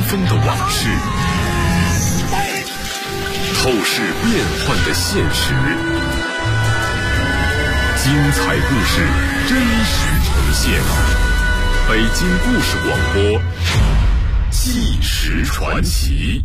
峰的往事，透视变幻的现实，精彩故事真实呈现。北京故事广播，纪实传奇。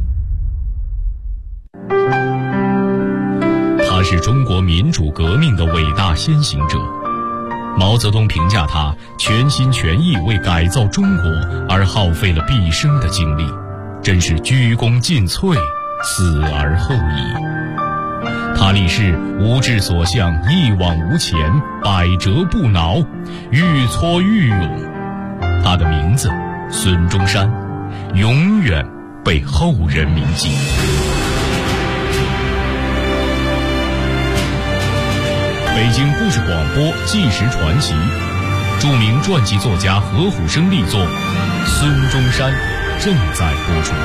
他是中国民主革命的伟大先行者。毛泽东评价他全心全意为改造中国而耗费了毕生的精力，真是鞠躬尽瘁，死而后已。他立誓无志所向，一往无前，百折不挠，愈挫愈勇。他的名字孙中山，永远被后人铭记。北京故事广播纪实传奇，著名传记作家何虎生力作《孙中山》正在播出。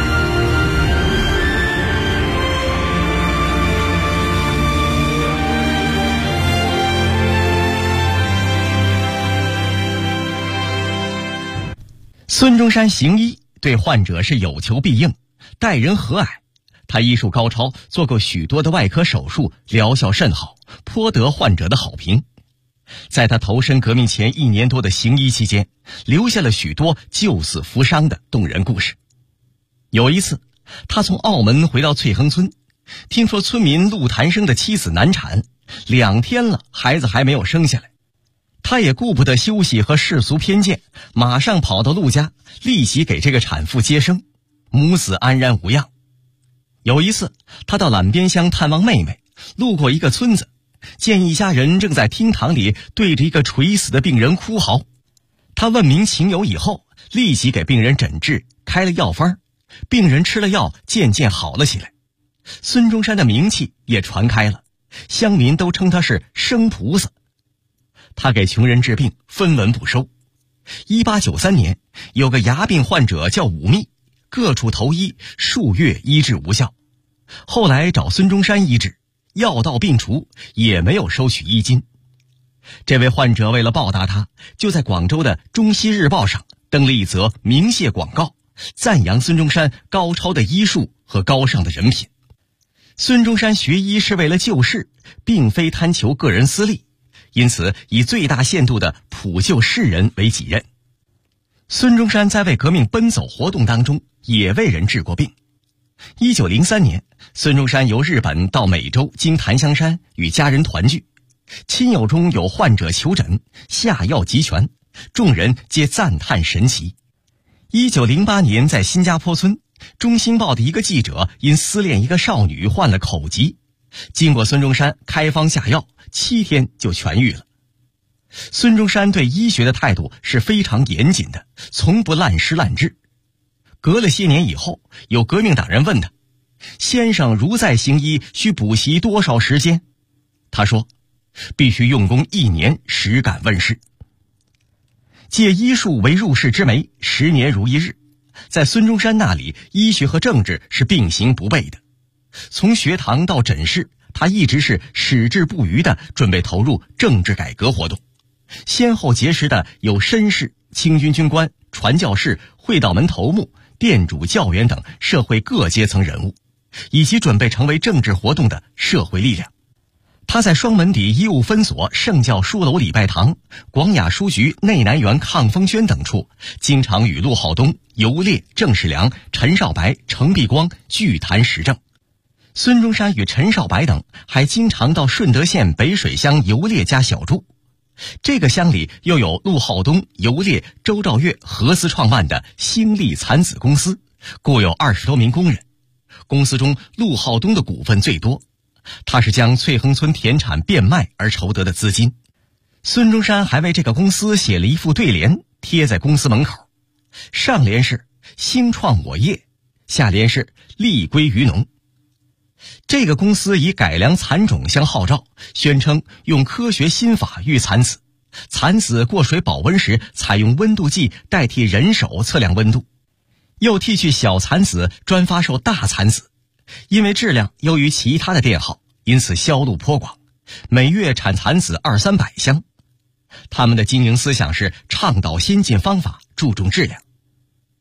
孙中山行医对患者是有求必应，待人和蔼。他医术高超，做过许多的外科手术，疗效甚好，颇得患者的好评。在他投身革命前1年多的行医期间，留下了许多救死扶伤的动人故事。有一次，他从澳门回到翠亨村，听说村民陆谭生的妻子难产，2天了，孩子还没有生下来。他也顾不得休息和世俗偏见，马上跑到陆家，立即给这个产妇接生，母子安然无恙。有一次，他到榄边乡探望妹妹，路过一个村子，见一家人正在厅堂里对着一个垂死的病人哭嚎。他问明情由以后，立即给病人诊治，开了药方，病人吃了药，渐渐好了起来。孙中山的名气也传开了，乡民都称他是生菩萨。他给穷人治病，分文不收。1893年，有个牙病患者叫武密，各处投医，数月医治无效。后来找孙中山医治，药到病除，也没有收取医金。这位患者为了报答他，就在广州的《中西日报》上登了一则鸣谢广告，赞扬孙中山高超的医术和高尚的人品。孙中山学医是为了救世，并非贪求个人私利，因此以最大限度的普救世人为己任。孙中山在为革命奔走活动当中也为人治过病。1903年，孙中山由日本到美洲经檀香山与家人团聚，亲友中有患者求诊，下药极全，众人皆赞叹神奇。1908年在新加坡村，中新报的一个记者因思恋一个少女患了口疾，经过孙中山开方下药，7天就痊愈了。孙中山对医学的态度是非常严谨的，从不滥施滥治。隔了些年以后，有革命党人问他，先生如在行医，需补习多少时间？他说，必须用功1年，实敢问世。借医术为入世之媒，10年如一日。在孙中山那里，医学和政治是并行不悖的。从学堂到诊室，他一直是矢志不渝地准备投入政治改革活动。先后结识的有绅士、清军军官、传教士、会道门头目、店主、教员等社会各阶层人物，以及准备成为政治活动的社会力量。他在双门底医务分所、圣教书楼礼拜堂、广雅书局内南园抗风轩等处，经常与陆浩东、游烈、郑世良、陈少白、程璧光聚谈时政。孙中山与陈少白等还经常到顺德县北水乡游烈家小住。这个乡里又有陆浩东、游烈、周兆月合资创办的兴利蚕子公司，雇有20多名工人。公司中陆浩东的股份最多，他是将翠亨村田产变卖而筹得的资金。孙中山还为这个公司写了一副对联，贴在公司门口，上联是兴创我业，下联是利归于农。这个公司以改良蚕种相号召，宣称用科学新法育蚕子，蚕子过水保温时采用温度计代替人手测量温度，又剃去小蚕子专发售大蚕子，因为质量优于其他的店号，因此销路颇广，每月产蚕子200-300箱。他们的经营思想是倡导先进方法，注重质量。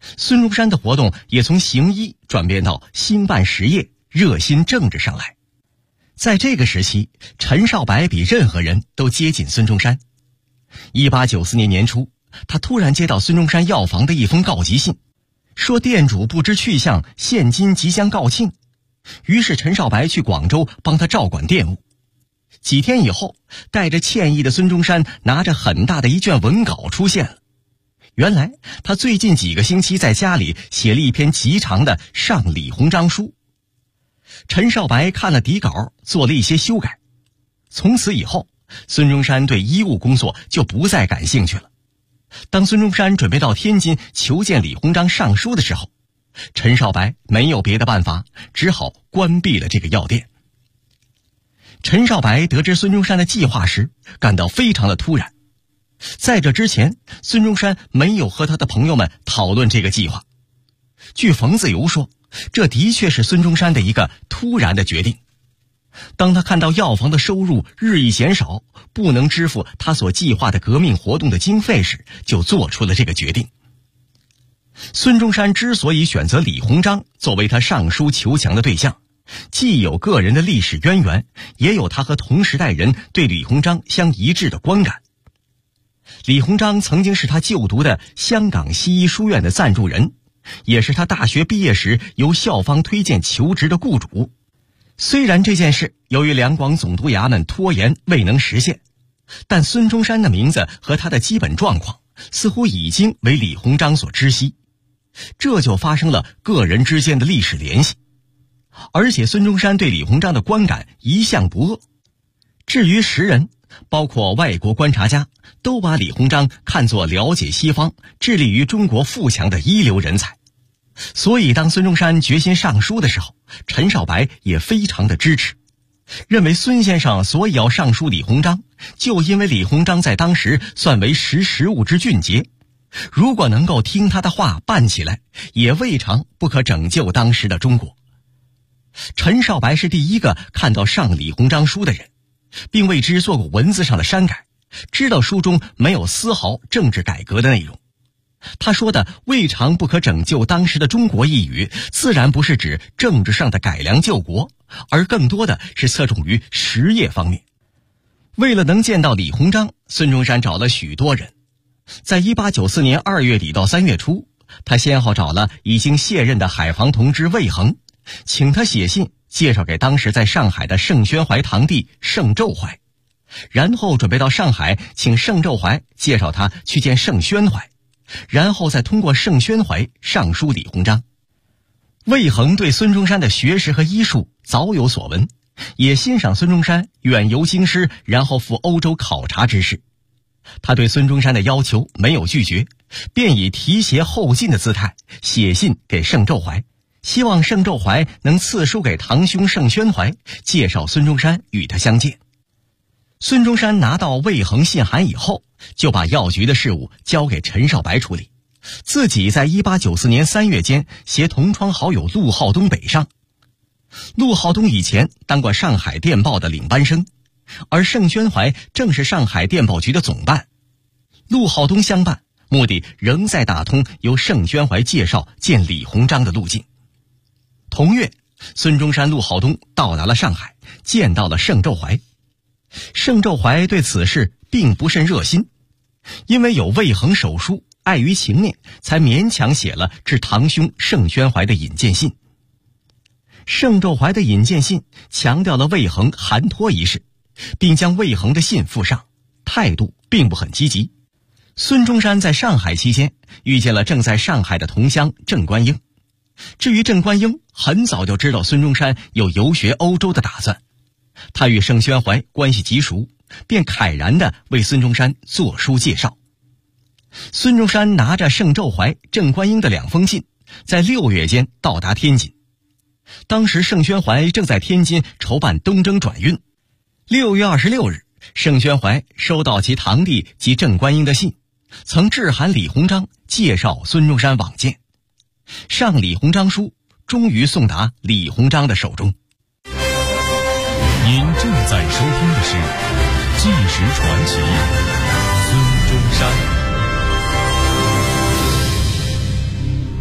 孙中山的活动也从行医转变到兴办实业、热心政治上来。在这个时期，陈少白比任何人都接近孙中山。1894年年初，他突然接到孙中山药房的一封告急信，说店主不知去向，现今即将告罄。于是陈少白去广州帮他照管店务。几天以后，带着歉意的孙中山拿着很大的一卷文稿出现了。原来他最近几个星期在家里写了一篇极长的上李鸿章书。陈少白看了底稿，做了一些修改。从此以后，孙中山对医务工作就不再感兴趣了。当孙中山准备到天津求见李鸿章上书的时候，陈少白没有别的办法，只好关闭了这个药店。陈少白得知孙中山的计划时，感到非常的突然。在这之前，孙中山没有和他的朋友们讨论这个计划。据冯自由说，这的确是孙中山的一个突然的决定。当他看到药房的收入日益减少，不能支付他所计划的革命活动的经费时，就做出了这个决定。孙中山之所以选择李鸿章作为他上书求降的对象，既有个人的历史渊源，也有他和同时代人对李鸿章相一致的观感。李鸿章曾经是他就读的香港西医书院的赞助人，也是他大学毕业时由校方推荐求职的雇主。虽然这件事由于两广总督衙门拖延未能实现，但孙中山的名字和他的基本状况似乎已经为李鸿章所知悉，这就发生了个人之间的历史联系。而且孙中山对李鸿章的观感一向不恶。至于时人，包括外国观察家，都把李鸿章看作了解西方、致力于中国富强的一流人才。所以当孙中山决心上书的时候，陈少白也非常的支持，认为孙先生所以要上书李鸿章，就因为李鸿章在当时算为识物之俊杰，如果能够听他的话办起来，也未尝不可拯救当时的中国。陈少白是第一个看到上李鸿章书的人，并为之做过文字上的删改，知道书中没有丝毫政治改革的内容。他说的未尝不可拯救当时的中国一语，自然不是指政治上的改良救国，而更多的是侧重于实业方面。为了能见到李鸿章，孙中山找了许多人。在1894年2月底到3月初，他先后找了已经卸任的海防同知魏恒，请他写信介绍给当时在上海的盛宣怀堂弟盛周怀，然后准备到上海请盛周怀介绍他去见盛宣怀，然后再通过盛宣怀上书李鸿章。魏恒对孙中山的学识和医术早有所闻，也欣赏孙中山远游京师然后赴欧洲考察之事。他对孙中山的要求没有拒绝，便以提携后进的姿态写信给盛周怀，希望盛周怀能赐书给堂兄盛宣怀，介绍孙中山与他相见。孙中山拿到魏恒信函以后，就把药局的事务交给陈少白处理，自己在1894年3月间携同窗好友陆浩东北上。陆浩东以前当过上海电报的领班生，而盛宣怀正是上海电报局的总办。陆浩东相伴，目的仍在打通由盛宣怀介绍见李鸿章的路径。同月，孙中山、陆浩东到达了上海，见到了盛周怀。盛周怀对此事并不甚热心，因为有魏恒手书，碍于情面，才勉强写了致堂兄盛宣怀的引荐信。盛周怀的引荐信强调了魏恒寒托一事，并将魏恒的信附上，态度并不很积极。孙中山在上海期间遇见了正在上海的同乡郑观应。至于郑观应，很早就知道孙中山有游学欧洲的打算，他与盛宣怀关系极熟，便慨然地为孙中山作书介绍。孙中山拿着盛周怀、郑观应的2封信，在6月间到达天津。当时盛宣怀正在天津筹办东征转运。6月26日，盛宣怀收到其堂弟及郑观应的信，曾致函李鸿章介绍孙中山往见。上李鸿章书终于送达李鸿章的手中。 您正在收听的是《纪实传奇》，孙中山。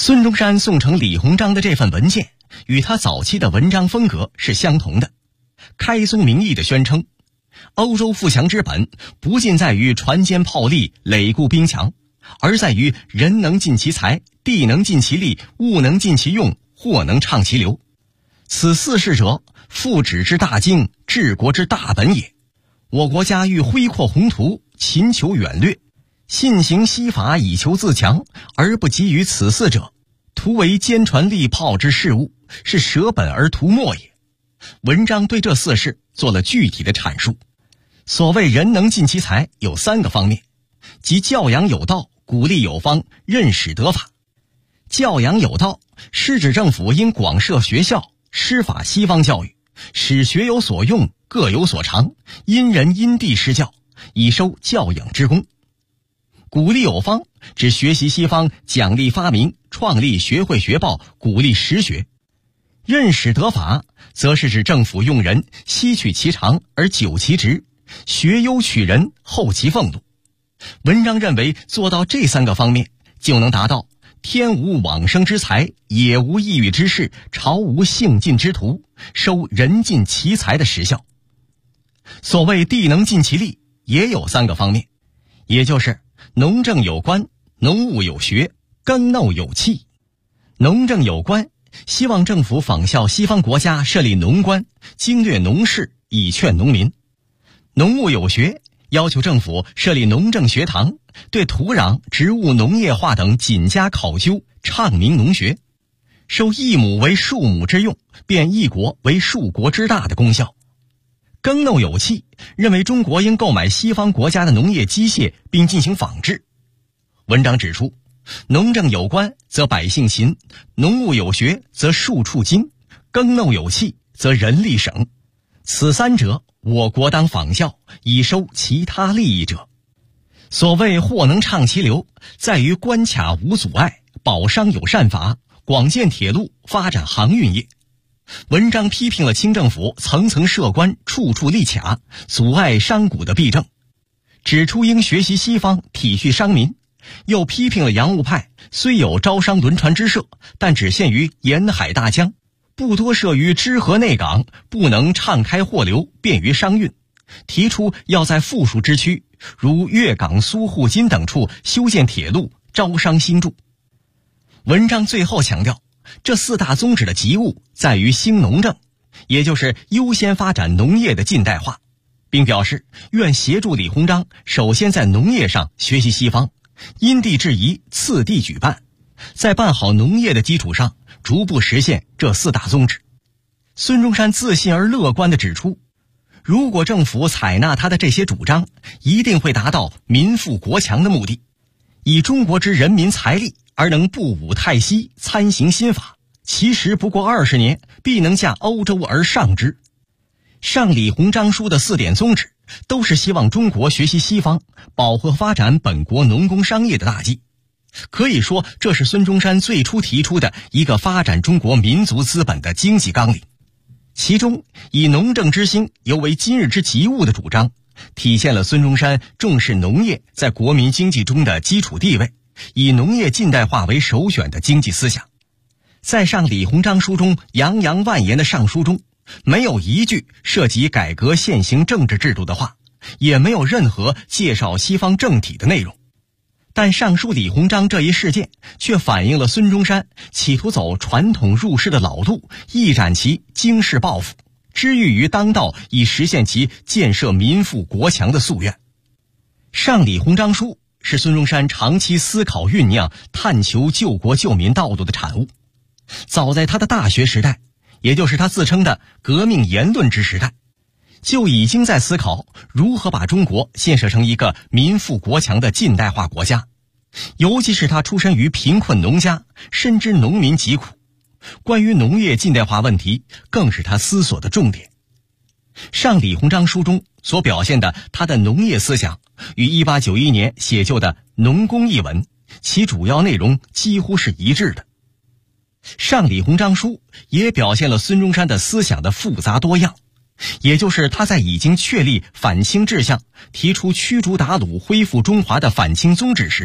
孙中山送呈李鸿章的这份文件与他早期的文章风格是相同的，开宗明义地宣称，欧洲富强之本不尽在于船坚炮利、垒固兵强，而在于人能尽其才，地能尽其力，物能尽其用，货能畅其流。此四事者，复旨之大经，治国之大本也。我国家欲挥阔宏图，勤求远略，信行西法以求自强，而不及于此四者，图为坚船利炮之事物，是舍本而图末也。文章对这四事做了具体的阐述。所谓人能尽其才有3个方面，即教养有道，鼓励有方，任使得法。教养有道是指政府应广设学校，施法西方教育，使学有所用，各有所长，因人因地施教，以收教养之功。鼓励有方指学习西方，奖励发明，创立学会学报，鼓励实学。任使得法则是指政府用人，吸取其长而久其职，学优取人，厚其俸禄。文章认为做到这3个方面，就能达到天无往生之才，野无异域之事，朝无兴尽之徒，收人尽其才的实效。所谓地能尽其力也有3个方面，也就是农政有官，农务有学，耕耨有器。农政有官，希望政府仿效西方国家设立农官，经略农事，以劝农民。农务有学，要求政府设立农政学堂，对土壤、植物、农业化等紧加考究，倡明农学，收一亩为数亩之用，变一国为数国之大的功效。耕耨有器，认为中国应购买西方国家的农业机械，并进行仿制。文章指出，农政有官则百姓勤，农务有学则庶畜精，耕耨有器则人力省。此3者，我国当仿效，以收其他利益者。所谓货能畅其流，在于关卡无阻碍，保商有善法，广建铁路，发展航运业。文章批评了清政府层层设关，处处立卡，阻碍商贾的弊政，指出应学习西方，体恤商民。又批评了洋务派虽有招商轮船之设，但只限于沿海大江，不多设于支河内港，不能畅开货流，便于商运。提出要在富庶之区，如粤港、苏沪、津等处修建铁路，招商兴筑。文章最后强调，这4大宗旨的急务在于兴农政，也就是优先发展农业的近代化，并表示愿协助李鸿章首先在农业上学习西方，因地制宜，次第举办，在办好农业的基础上，逐步实现这4大宗旨。孙中山自信而乐观地指出，如果政府采纳他的这些主张，一定会达到民富国强的目的。以中国之人民财力而能不武泰西，参行新法，其实不过20年，必能驾欧洲而上之。上李鸿章书的4点宗旨，都是希望中国学习西方，保护发展本国农工商业的大计。可以说，这是孙中山最初提出的一个发展中国民族资本的经济纲领。其中以农政之兴尤为今日之急务的主张，体现了孙中山重视农业在国民经济中的基础地位，以农业近代化为首选的经济思想。在上李鸿章书中洋洋万言的上书中，没有一句涉及改革现行政治制度的话，也没有任何介绍西方政体的内容。但上书李鸿章这一事件却反映了孙中山企图走传统入世的老路，一展其经世抱负，知遇于当道，以实现其建设民富国强的夙愿。上李鸿章书是孙中山长期思考酝酿、探求救国救民道路的产物。早在他的大学时代，也就是他自称的革命言论之时代，就已经在思考如何把中国建设成一个民富国强的近代化国家。尤其是他出身于贫困农家，深知农民疾苦，关于农业近代化问题更是他思索的重点。上李鸿章书中所表现的他的农业思想，与1891年写就的《农工》一文，其主要内容几乎是一致的。上李鸿章书也表现了孙中山的思想的复杂多样，也就是他在已经确立反清志向，提出驱逐鞑虏、恢复中华的反清宗旨时，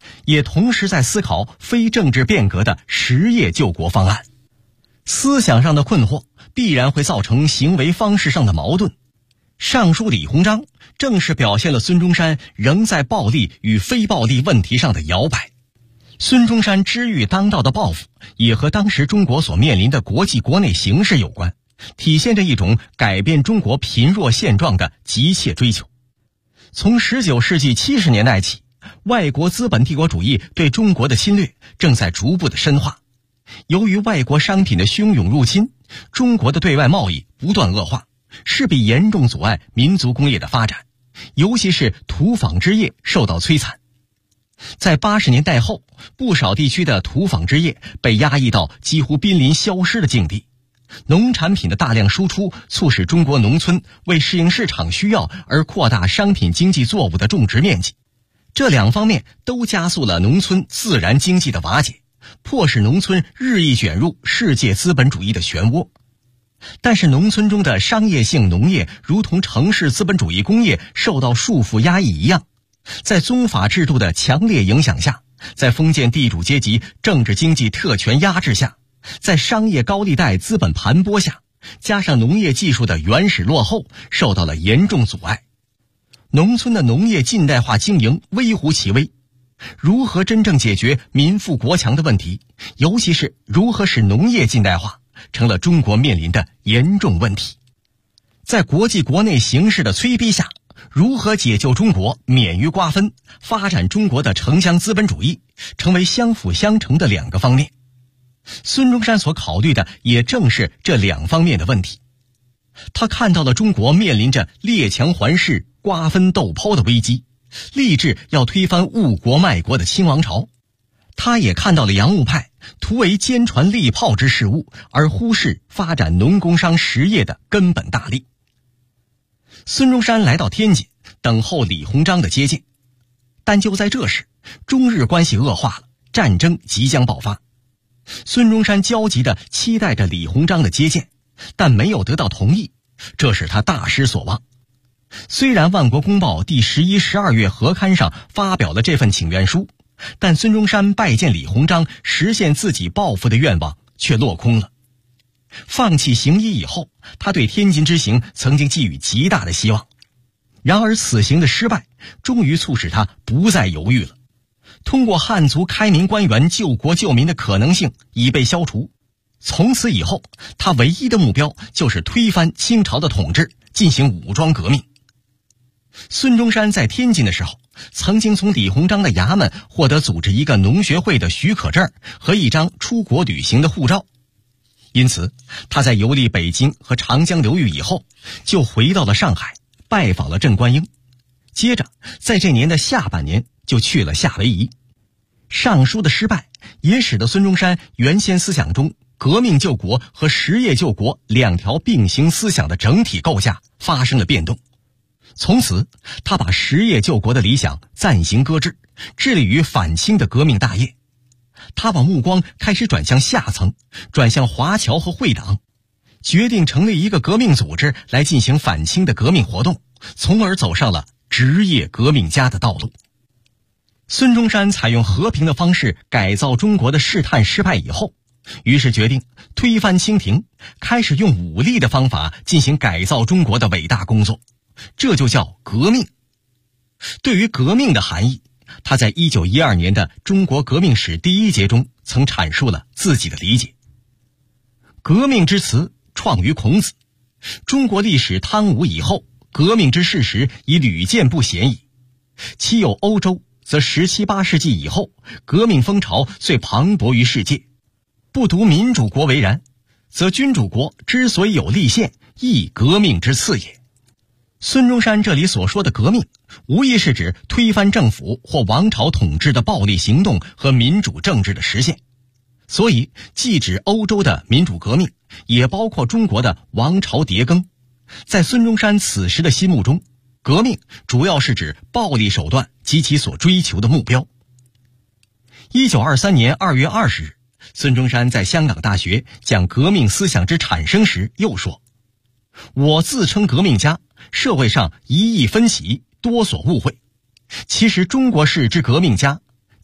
也同时在思考非政治变革的实业救国方案。思想上的困惑必然会造成行为方式上的矛盾。上书李鸿章正是表现了孙中山仍在暴力与非暴力问题上的摇摆。孙中山知遇当道的抱负也和当时中国所面临的国际国内形势有关，体现着一种改变中国贫弱现状的急切追求。从19世纪70年代起，外国资本帝国主义对中国的侵略正在逐步的深化。由于外国商品的汹涌入侵，中国的对外贸易不断恶化，势必严重阻碍民族工业的发展，尤其是土纺织业受到摧残。在80年代后，不少地区的土纺织业被压抑到几乎濒临消失的境地。农产品的大量输出促使中国农村为适应市场需要而扩大商品经济作物的种植面积，这两方面都加速了农村自然经济的瓦解，迫使农村日益卷入世界资本主义的漩涡。但是农村中的商业性农业如同城市资本主义工业受到束缚压抑一样，在宗法制度的强烈影响下，在封建地主阶级政治经济特权压制下，在商业高利贷资本盘剥下，加上农业技术的原始落后，受到了严重阻碍。农村的农业近代化经营微乎其微。如何真正解决民富国强的问题，尤其是如何使农业近代化，成了中国面临的严重问题。在国际国内形势的催逼下，如何解救中国免于瓜分，发展中国的城乡资本主义，成为相辅相成的两个方面。孙中山所考虑的也正是这两方面的问题。他看到了中国面临着列强环视、瓜分斗抛的危机，立志要推翻误国卖国的清王朝。他也看到了洋务派图为坚船利炮之事务，而忽视发展农工商实业的根本大利。孙中山来到天津，等候李鸿章的接见。但就在这时，中日关系恶化了，战争即将爆发。孙中山焦急地期待着李鸿章的接见，但没有得到同意，这使他大失所望。虽然《万国公报》第11、12月合刊上发表了这份请愿书，但孙中山拜见李鸿章实现自己抱负的愿望却落空了。放弃行医以后，他对天津之行曾经寄予极大的希望。然而此行的失败终于促使他不再犹豫了。通过汉族开明官员救国救民的可能性已被消除，从此以后他唯一的目标就是推翻清朝的统治，进行武装革命。孙中山在天津的时候，曾经从李鸿章的衙门获得组织一个农学会的许可证和一张出国旅行的护照，因此他在游历北京和长江流域以后，就回到了上海，拜访了郑观应。接着在这年的下半年就去了夏威夷。上书的失败也使得孙中山原先思想中革命救国和实业救国两条并行思想的整体构架发生了变动。从此他把实业救国的理想暂行搁置，致力于反清的革命大业。他把目光开始转向下层，转向华侨和会党，决定成立一个革命组织来进行反清的革命活动，从而走上了职业革命家的道路。孙中山采用和平的方式改造中国的试探失败以后，于是决定推翻清廷，开始用武力的方法进行改造中国的伟大工作，这就叫革命。对于革命的含义，他在1912年的中国革命史第1节中曾阐述了自己的理解。革命之词创于孔子，中国历史汤武以后，革命之事实已屡见不鲜矣。其有欧洲，则17、18世纪以后，革命风潮遂磅礴于世界。不独民主国为然，则君主国之所以有立宪，亦革命之次也。孙中山这里所说的革命，无疑是指推翻政府或王朝统治的暴力行动和民主政治的实现。所以既指欧洲的民主革命，也包括中国的王朝迭更。在孙中山此时的心目中，革命主要是指暴力手段及其所追求的目标。1923年2月20日，孙中山在香港大学讲革命思想之产生时又说：我自称革命家，社会上一意分歧，多所误会。其实中国式之革命家，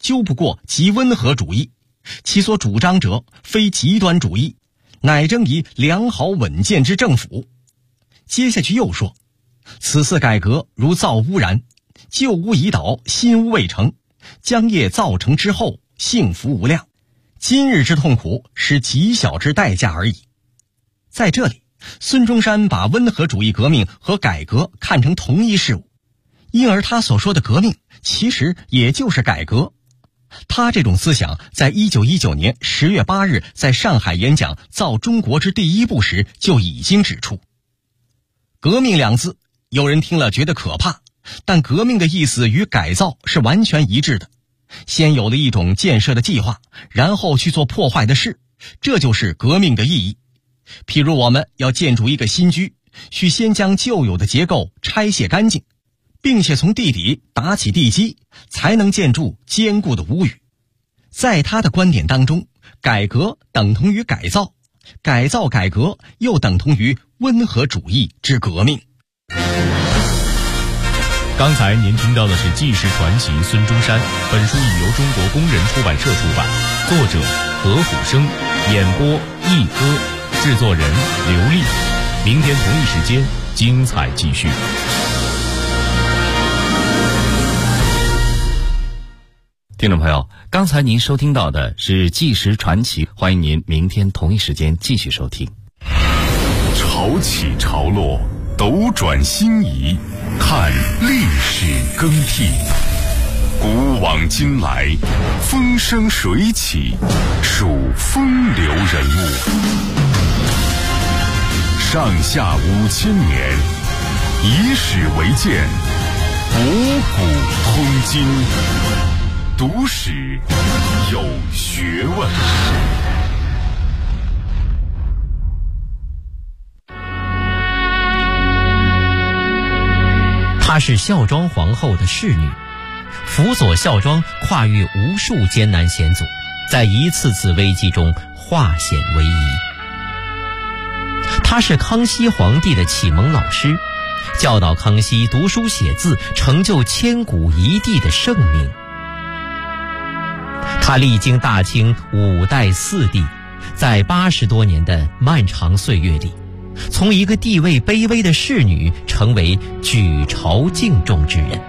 究不过极温和主义，其所主张者非极端主义，乃争以良好稳健之政府。接下去又说，此次改革如造屋然，旧屋已倒，新屋未成，将业造成之后，幸福无量。今日之痛苦是极小之代价而已。在这里，孙中山把温和主义革命和改革看成同一事物，因而他所说的革命其实也就是改革。他这种思想在1919年10月8日在上海演讲造中国之第一步时就已经指出。革命两字，有人听了觉得可怕，但革命的意思与改造是完全一致的。先有了一种建设的计划，然后去做破坏的事，这就是革命的意义。譬如我们要建筑一个新居，需先将旧有的结构拆卸干净，并且从地底打起地基，才能建筑坚固的屋宇。在他的观点当中，改革等同于改造，改造改革又等同于温和主义之革命。 刚才您听到的是纪实传奇孙中山，本书已由中国工人出版社出版，作者何虎生，演播一歌，制作人刘丽。明天同一时间精彩继续。 听众朋友，刚才您收听到的是纪实传奇，欢迎您明天同一时间继续收听。 潮起潮落，斗转星移，看历史更替，古往今来，风生水起，数风流人物。上下5000年，以史为鉴，博古通今，读史有学问。 她是孝庄皇后的侍女，辅佐孝庄跨越无数艰难险阻，在一次次危机中化险为夷。她是康熙皇帝的启蒙老师，教导康熙读书写字，成就千古一帝的圣明。她历经大清5代4帝，在80多年的漫长岁月里，从一个地位卑微的侍女成为举朝敬重之人。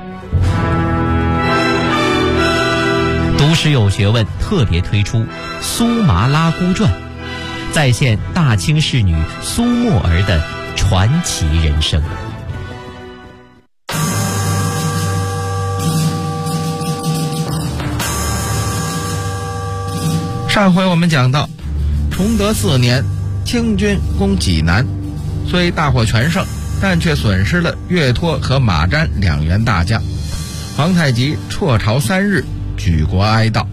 读史有学问特别推出《苏麻拉姑传》，再现大清侍女苏沫儿的传奇人生。 上回我们讲到，崇德4年，清军攻济南，虽大获全胜，但却损失了岳托和马瞻2员大将。皇太极辍朝3日，举国哀悼。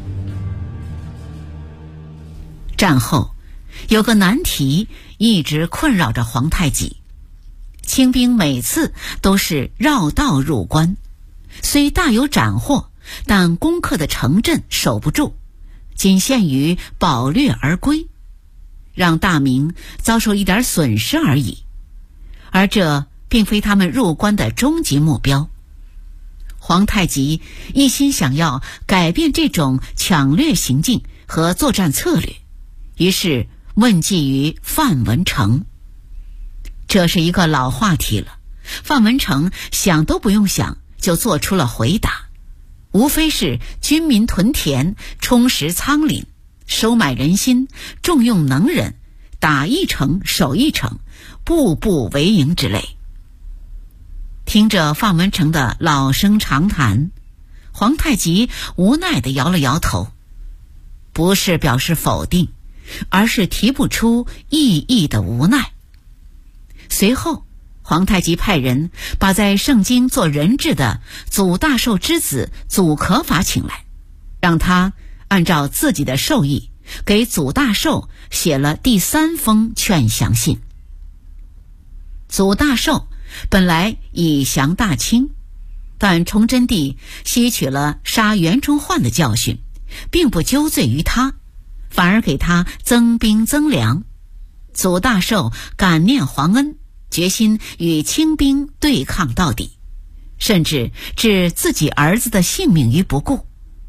战后有个难题一直困扰着皇太极，清兵每次都是绕道入关，虽大有斩获，但攻克的城镇守不住，仅限于饱掠而归，让大明遭受一点损失而已，而这并非他们入关的终极目标。皇太极一心想要改变这种抢掠行径和作战策略，于是问计于范文成。这是一个老话题了，范文成想都不用想就做出了回答，无非是军民屯田，充实仓廪，收买人心，重用能人，打一城守一城，步步为营之类。听着范文成的老生常谈，皇太极无奈地摇了摇头，不是表示否定，而是提不出意义的无奈。随后皇太极派人把在盛京做人质的祖大寿之子祖可法请来，让他按照自己的授意给祖大寿写了第3封劝降信。祖大寿本来已降大清，但崇祯帝吸取了杀袁崇焕的教训，并不纠罪于他，反而给他增兵增粮。祖大寿感念皇恩，决心与清兵对抗到底，甚至置自己儿子的性命于不顾。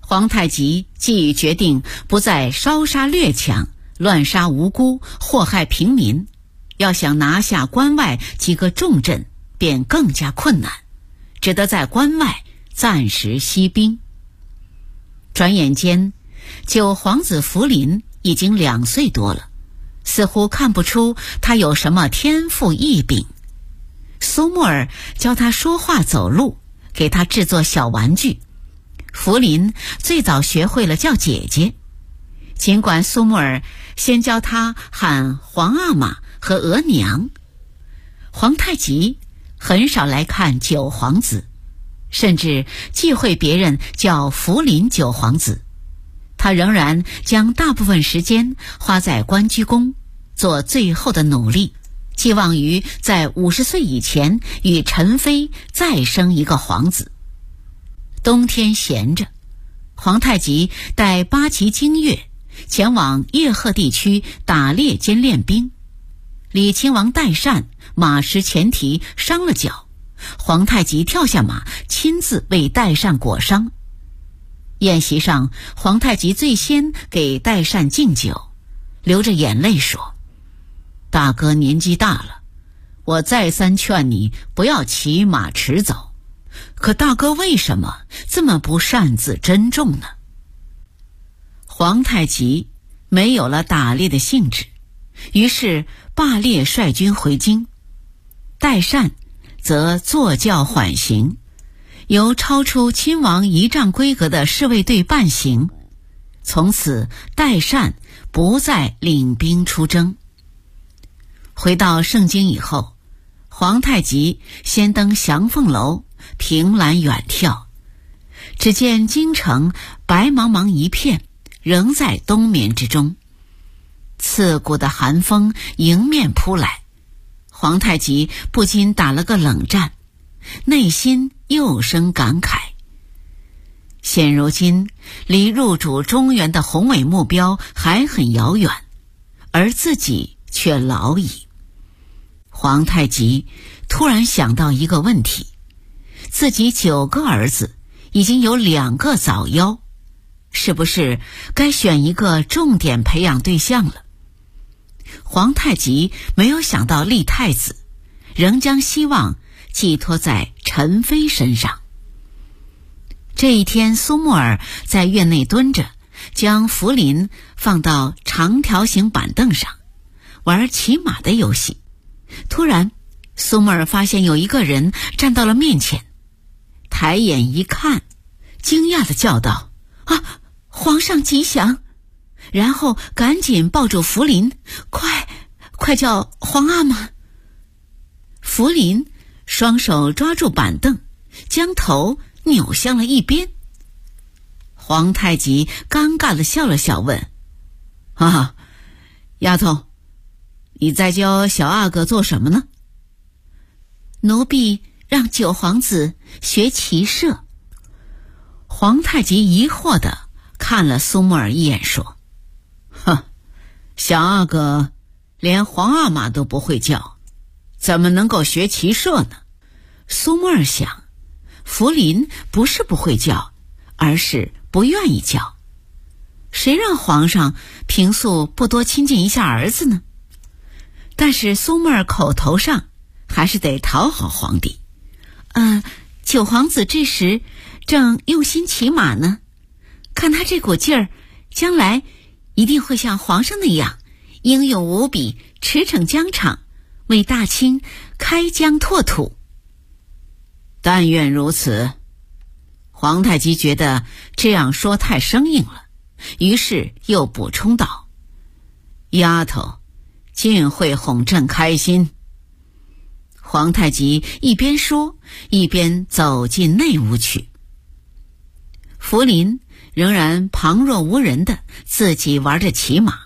皇太极既决定不再烧杀掠抢、乱杀无辜、祸害平民，要想拿下关外几个重镇便更加困难，只得在关外暂时息兵。转眼间，九皇子福临已经2岁多了，似乎看不出他有什么天赋异禀。苏木儿教他说话走路，给他制作小玩具。福临最早学会了叫姐姐，尽管苏木儿先教他喊皇阿玛和额娘。皇太极很少来看九皇子，甚至忌讳别人叫福临九皇子。他仍然将大部分时间花在关雎宫，做最后的努力，寄望于在50岁以前与陈妃再生一个皇子。冬天闲着，皇太极带8旗精锐前往叶赫地区打猎兼练兵。李亲王代善马失前蹄伤了脚，皇太极跳下马亲自为代善裹伤。宴席上，皇太极最先给代善敬酒，流着眼泪说：大哥年纪大了，我再三劝你不要骑马驰走，可大哥为什么这么不擅自珍重呢？皇太极没有了打猎的兴致，于是罢猎率军回京。代善则坐轿缓行，由超出亲王仪仗规格的侍卫队伴行。从此代善不再领兵出征。回到盛京以后，皇太极先登祥凤楼，凭栏远眺，只见京城白茫茫一片，仍在冬眠之中。刺骨的寒风迎面扑来，皇太极不禁打了个冷战，内心又生感慨。现如今离入主中原的宏伟目标还很遥远，而自己却老矣。皇太极突然想到一个问题，自己9个儿子已经有2个早夭，是不是该选一个重点培养对象了？皇太极没有想到立太子，仍将希望寄托在陈妃身上。这一天，苏木儿在院内蹲着，将福临放到长条形板凳上，玩骑马的游戏。突然，苏木儿发现有一个人站到了面前，抬眼一看，惊讶地叫道：啊，皇上吉祥！然后赶紧抱住福临，快叫皇阿玛！福临双手抓住板凳，将头扭向了一边。皇太极尴尬地笑了笑，问：啊，丫头，你在教小阿哥做什么呢？奴婢让九皇子学骑射。皇太极疑惑地看了苏木儿一眼，说：哼，小阿哥连皇阿玛都不会叫，怎么能够学骑射呢？苏木儿想，福临不是不会叫，而是不愿意叫。谁让皇上平素不多亲近一下儿子呢？但是苏木儿口头上还是得讨好皇帝。九皇子这时正用心骑马呢，看他这股劲儿，将来一定会像皇上那样英勇无比，驰骋疆场，为大清开疆拓土。但愿如此。皇太极觉得这样说太生硬了，于是又补充道：丫头，尽会哄朕开心。皇太极一边说，一边走进内屋去。福临仍然旁若无人的自己玩着骑马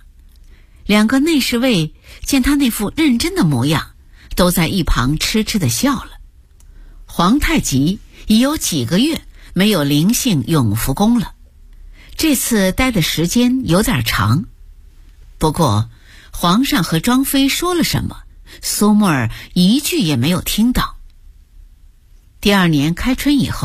，2个内侍卫见他那副认真的模样，都在一旁痴痴地笑了。皇太极已有几个月没有灵性永福宫了，这次待的时间有点长。不过皇上和庄妃说了什么，苏木儿一句也没有听到。第2年开春以后，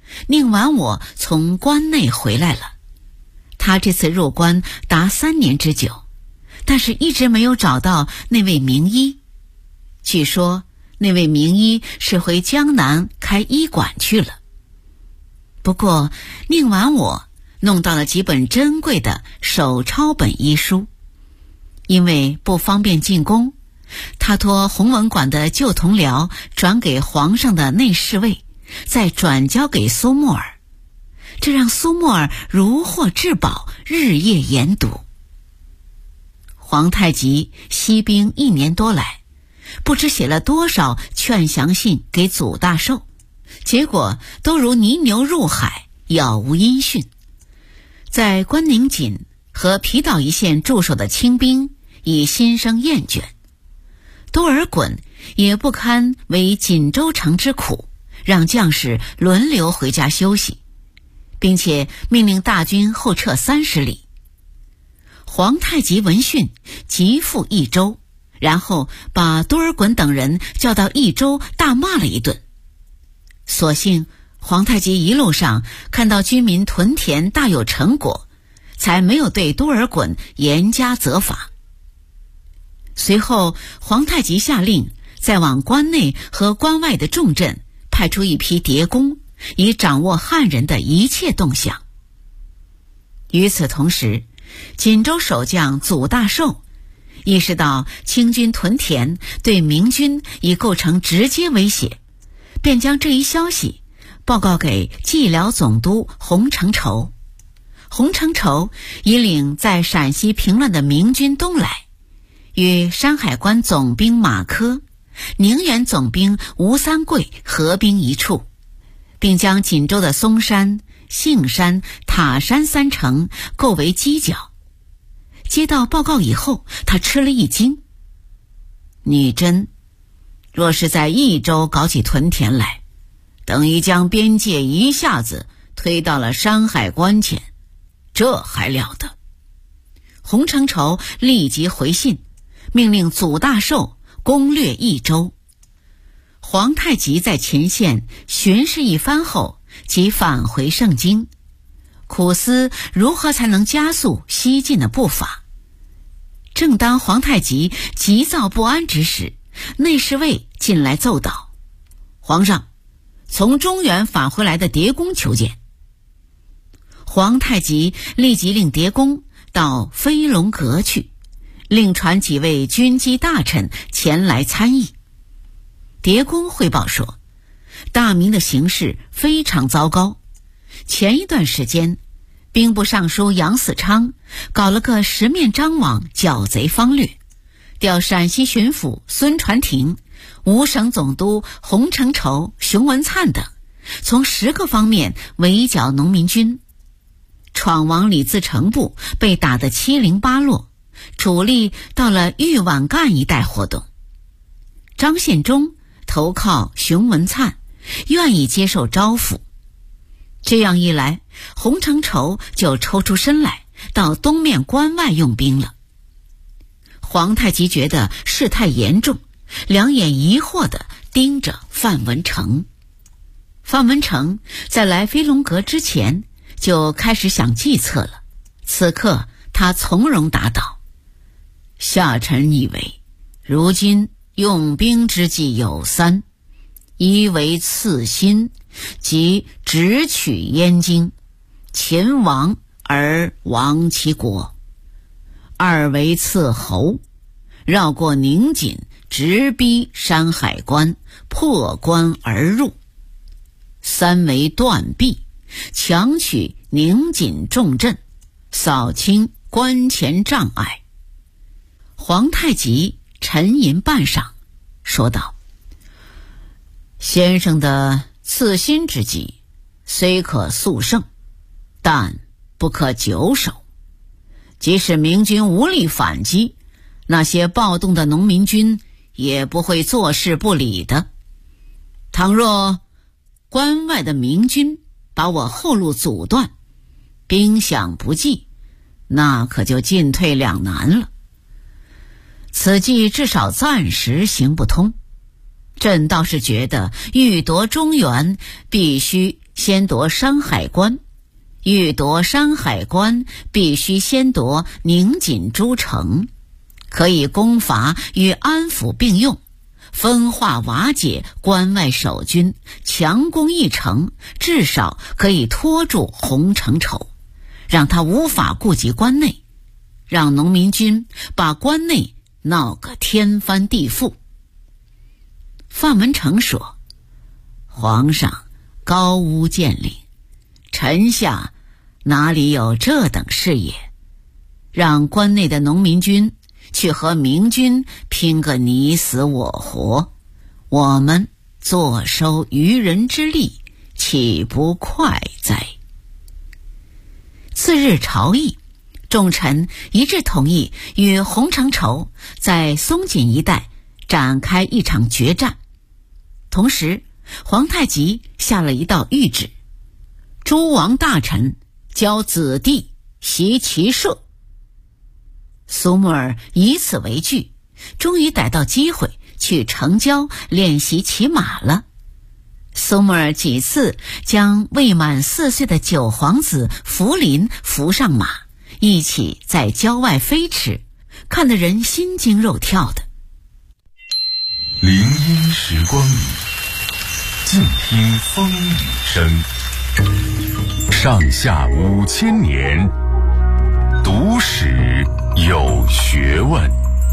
宁完我从关内回来了。他这次入关达3年之久，但是一直没有找到那位名医。据说那位名医是回江南开医馆去了。不过宁完我弄到了几本珍贵的手抄本医书，因为不方便进宫，他托弘文馆的旧同僚转给皇上的内侍卫，再转交给苏沫儿，这让苏沫儿如获至宝，日夜研读。皇太极息兵1年多来，不知写了多少劝降信给祖大寿，结果都如泥牛入海，杳无音讯。在关宁锦和皮岛一线驻守的清兵已心生厌倦，多尔衮也不堪为锦州城之苦，让将士轮流回家休息，并且命令大军后撤30里。皇太极闻讯急赴益州，然后把多尔衮等人叫到益州大骂了一顿。所幸皇太极一路上看到军民屯田大有成果，才没有对多尔衮严加责罚。随后皇太极下令再往关内和关外的重镇派出一批谍工，以掌握汉人的一切动向。与此同时，锦州守将祖大寿意识到清军屯田对明军已构成直接威胁，便将这一消息报告给蓟辽总督洪承畴。洪承畴引领在陕西平乱的明军东来，与山海关总兵马科、宁远总兵吴三桂合兵一处，并将锦州的松山、杏山、塔山3城构为犄角。接到报告以后，他吃了一惊。女真若是在益州搞起屯田来，等于将边界一下子推到了山海关前，这还了得。洪承畴立即回信，命令祖大寿攻略益州。皇太极在前线巡视一番后，即返回盛京，苦思如何才能加速西进的步伐。正当皇太极急躁不安之时，内侍卫进来奏道：皇上，从中原返回来的谍工求见。皇太极立即令谍工到飞龙阁去，另传几位军机大臣前来参议。谍工汇报说，大明的形势非常糟糕，前一段时间兵部尚书杨嗣昌搞了个10面张网剿贼方略，调陕西巡抚孙传庭、吴省总督洪承畴、熊文灿等，从10个方面围剿农民军。闯王李自成部被打得七零八落，主力到了豫皖赣一带活动。张献忠投靠熊文灿，愿意接受招抚。这样一来，洪承畴就抽出身来，到东面关外用兵了。皇太极觉得事态严重，两眼疑惑地盯着范文成。范文成在来飞龙阁之前就开始想计策了，此刻他从容答道：下臣以为，如今用兵之计有3：一为刺新，即直取燕京，秦王而亡其国；二为刺侯，绕过宁锦，直逼山海关，破关而入；三为断臂，强取宁锦重镇，扫清关前障碍。皇太极沉吟半晌，说道：先生的刺新之计虽可速胜，但不可久守。即使明军无力反击，那些暴动的农民军也不会坐视不理的。倘若关外的明军把我后路阻断，兵饷不济，那可就进退两难了。此计至少暂时行不通， 朕倒是觉得欲夺中原，必须先夺山海关，欲夺山海关，必须先夺宁锦诸城，可以攻伐与安抚并用，分化瓦解关外守军，强攻一城，至少可以拖住洪承畴，让他无法顾及关内，让农民军把关内闹个天翻地覆。范文成说，皇上高屋建瓴，臣下哪里有这等事业，让关内的农民军去和明军拼个你死我活，我们坐收渔人之利，岂不快哉？次日朝议，众臣一致同意与洪承畴在松锦一带展开一场决战。同时，皇太极下了一道谕旨，诸王大臣教子弟习骑射。苏木儿以此为据，终于逮到机会去城郊练习骑马了。苏木儿几次将未满4岁的九皇子福临扶上马，一起在郊外飞驰，看得人心惊肉跳的。 林荫时光里，静听风雨声。上下5000年，读史有学问。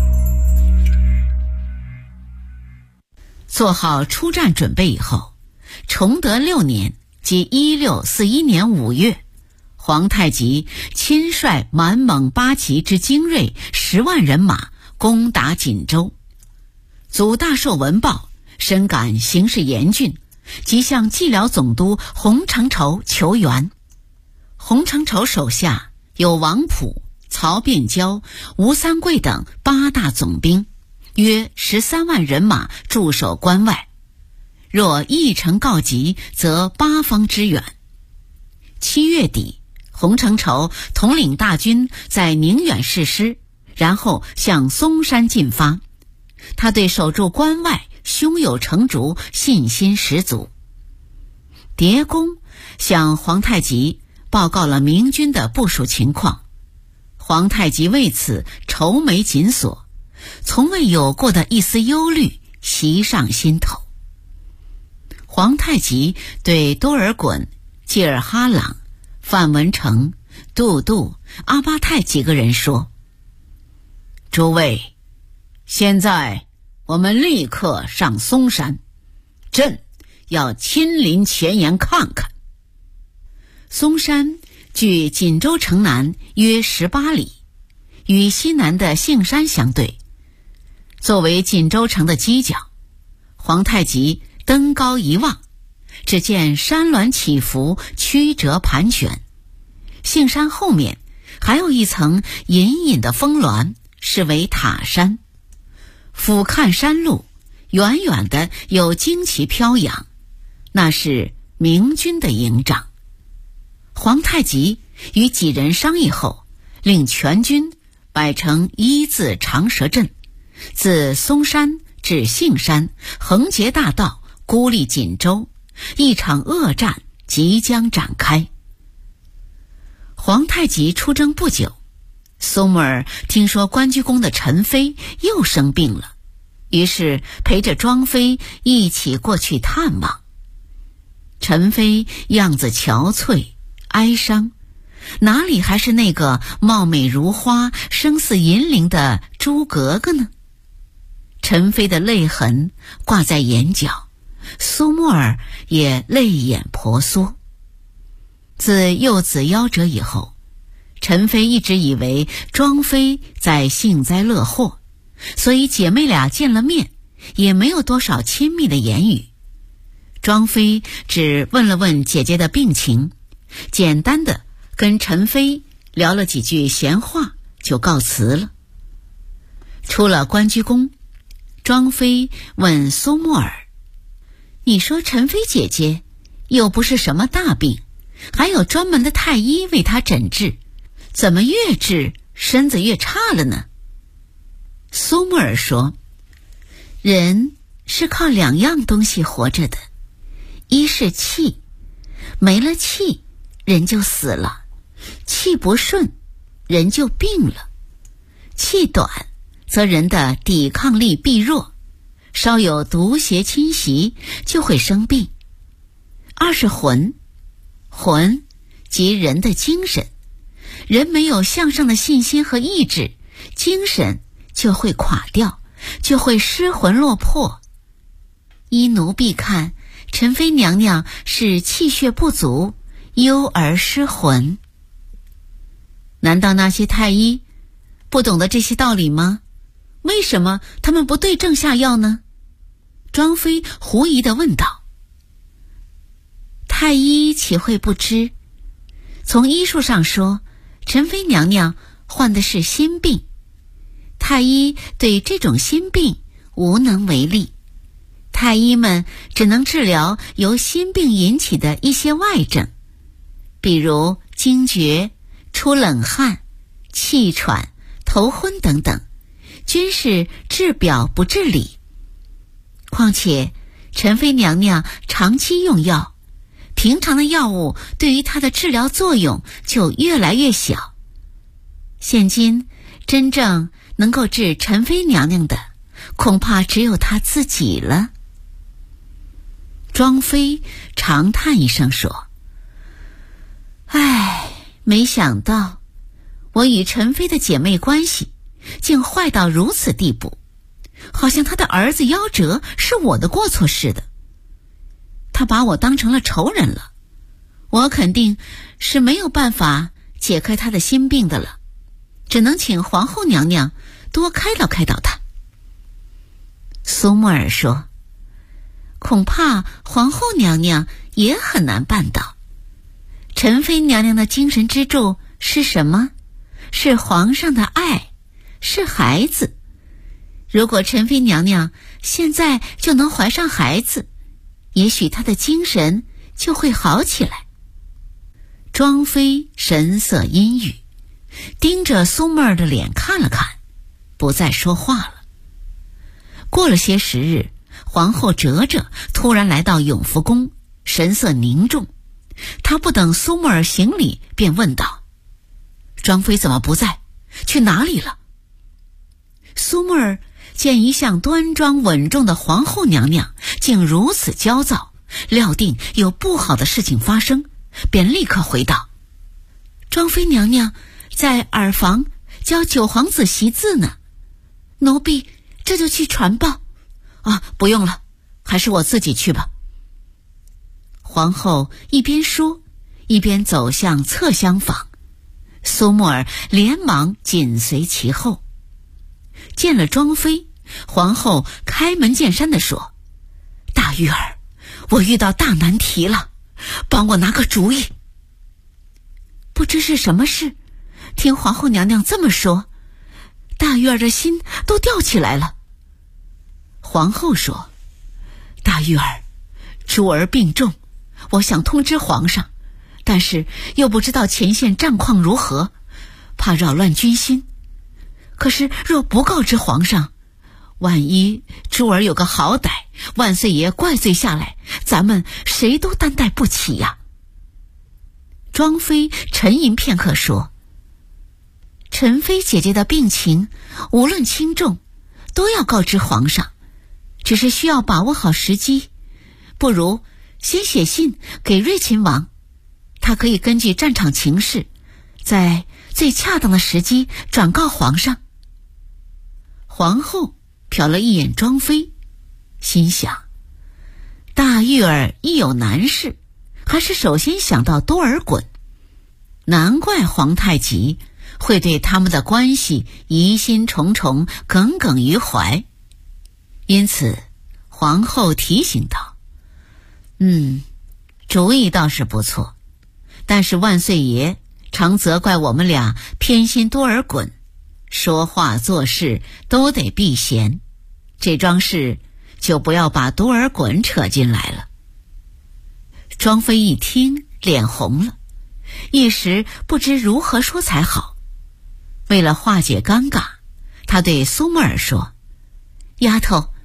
做好出战准备以后，崇德6年，即1641年5月，皇太极亲率满蒙8旗之精锐10万人马攻打锦州。祖大寿闻报，深感形势严峻，即向蓟辽总督洪承畴求援。洪承畴手下有王溥、曹变交、吴三桂等8大总兵，约13万人马驻守关外，若一城告急，则8方支援。7月底，洪承畴统领大军在宁远誓师，然后向嵩山进发。他对守住关外胸有成竹，信心十足。迭公向皇太极报告了明军的部署情况，皇太极为此愁眉紧锁，从未有过的一丝忧虑袭上心头。皇太极对多尔衮、济尔哈朗、范文成、杜度、阿巴泰几个人说：诸位，现在我们立刻上嵩山，朕要亲临前沿看看。嵩山距锦州城南约18里，与西南的杏山相对。作为锦州城的犄角，皇太极登高一望，只见山峦起伏，曲折盘旋。杏山后面还有一层隐隐的峰峦，是为塔山。俯瞰山路，远远的有旌旗飘扬，那是明军的营帐。皇太极与几人商议后，令全军摆成1字长蛇阵，自嵩山至杏山，横截大道，孤立锦州，一场恶战即将展开。皇太极出征不久，苏木儿听说关雎宫的陈妃又生病了，于是陪着庄妃一起过去探望。陈妃样子憔悴哀伤，哪里还是那个貌美如花、声似银铃的朱格格呢？陈妃的泪痕挂在眼角，苏木儿也泪眼婆娑。自幼子夭折以后，陈妃一直以为庄妃在幸灾乐祸，所以姐妹俩见了面也没有多少亲密的言语。庄妃只问了问姐姐的病情，简单的跟陈妃聊了几句闲话，就告辞了。出了关雎宫，庄妃问苏木儿：你说陈妃姐姐又不是什么大病，还有专门的太医为她诊治，怎么越治身子越差了呢？苏木儿说：人是靠2样东西活着的，一是气，没了气，人就死了；气不顺，人就病了。气短，则人的抵抗力必弱，稍有毒邪侵袭，就会生病。二是魂，魂即人的精神，人没有向上的信心和意志，精神就会垮掉，就会失魂落魄。依奴婢看，陈妃娘娘是气血不足，忧而失魂。难道那些太医不懂得这些道理吗？为什么他们不对症下药呢？庄妃狐疑地问道。太医岂会不知？从医术上说，陈妃娘娘患的是心病，太医对这种心病无能为力，太医们只能治疗由心病引起的一些外症，比如惊厥、出冷汗、气喘、头昏等等，均是治表不治里。况且陈妃娘娘长期用药，平常的药物对于她的治疗作用就越来越小。现今真正能够治陈妃娘娘的，恐怕只有她自己了。庄妃长叹一声说：唉，没想到我与陈妃的姐妹关系竟坏到如此地步，好像她的儿子夭折是我的过错似的。她把我当成了仇人了，我肯定是没有办法解开她的心病的了，只能请皇后娘娘多开导开导她。苏沫儿说：恐怕皇后娘娘也很难办到。陈妃娘娘的精神支柱是什么？是皇上的爱，是孩子。如果陈妃娘娘现在就能怀上孩子，也许她的精神就会好起来。庄妃神色阴郁，盯着苏沫儿的脸看了看，不再说话了。过了些时日，皇后哲哲突然来到永福宫，神色凝重。她不等苏沫儿行礼，便问道：庄妃怎么不在？去哪里了？苏沫儿见一向端庄稳重的皇后娘娘竟如此焦躁，料定有不好的事情发生，便立刻回道：庄妃娘娘在耳房教九皇子习字呢，奴婢这就去传报。不用了，还是我自己去吧。皇后一边说，一边走向侧厢房，苏沫儿连忙紧随其后。见了庄妃，皇后开门见山地说：大玉儿，我遇到大难题了，帮我拿个主意。不知是什么事，听皇后娘娘这么说，大玉儿的心都吊起来了。皇后说：大玉儿，珠儿病重，我想通知皇上，但是又不知道前线战况如何，怕扰乱军心。可是若不告知皇上，万一珠儿有个好歹，万岁爷怪罪下来，咱们谁都担待不起呀。庄妃沉吟片刻说：陈妃姐姐的病情无论轻重，都要告知皇上，只是需要把握好时机。不如先写信给睿亲王，他可以根据战场情势，在最恰当的时机转告皇上。皇后瞟了一眼庄妃，心想：大玉儿一有难事，还是首先想到多尔衮，难怪皇太极会对他们的关系疑心重重，耿耿于怀。因此皇后提醒道：主意倒是不错，但是万岁爷常责怪我们俩偏心多尔衮，说话做事都得避嫌，这桩事就不要把多尔衮扯进来了。庄妃一听脸红了，一时不知如何说才好。为了化解尴尬，她对苏沫儿说：丫头，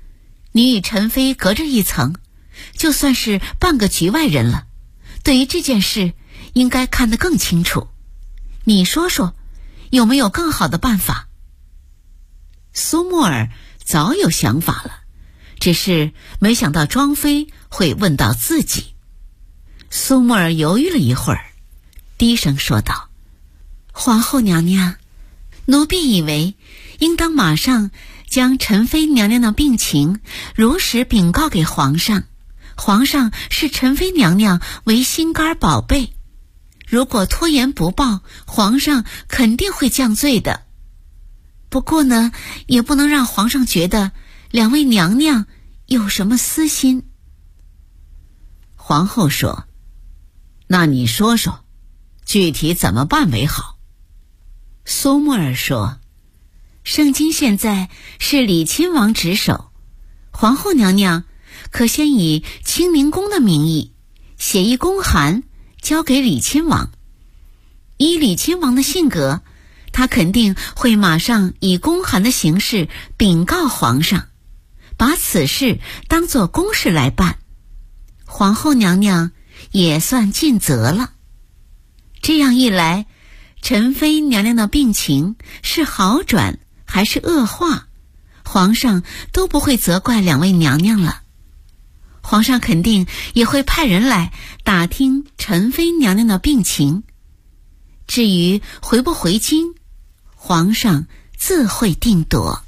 你与陈妃隔着一层，就算是半个局外人了，对于这件事应该看得更清楚。你说说，有没有更好的办法？苏沫儿早有想法了，只是没想到庄妃会问到自己。苏沫儿犹豫了一会儿，低声说道：皇后娘娘，奴婢以为应当马上将陈妃娘娘的病情如实禀告给皇上。皇上视陈妃娘娘为心肝宝贝，如果拖延不报，皇上肯定会降罪的。不过呢，也不能让皇上觉得两位娘娘有什么私心。皇后说：那你说说，具体怎么办为好？苏沫儿说：圣经现在是李亲王值守，皇后娘娘可先以清宁宫的名义写一公函交给李亲王。依李亲王的性格，他肯定会马上以公函的形式禀告皇上，把此事当作公事来办。皇后娘娘也算尽责了。这样一来，陈妃娘娘的病情是好转还是恶化，皇上都不会责怪两位娘娘了。皇上肯定也会派人来打听陈妃娘娘的病情。至于回不回京，皇上自会定夺。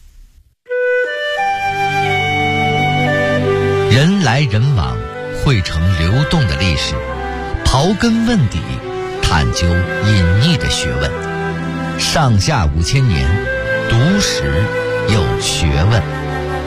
人来人往，汇成流动的历史，刨根问底，探究隐匿的学问。上下5000年，读史有学问。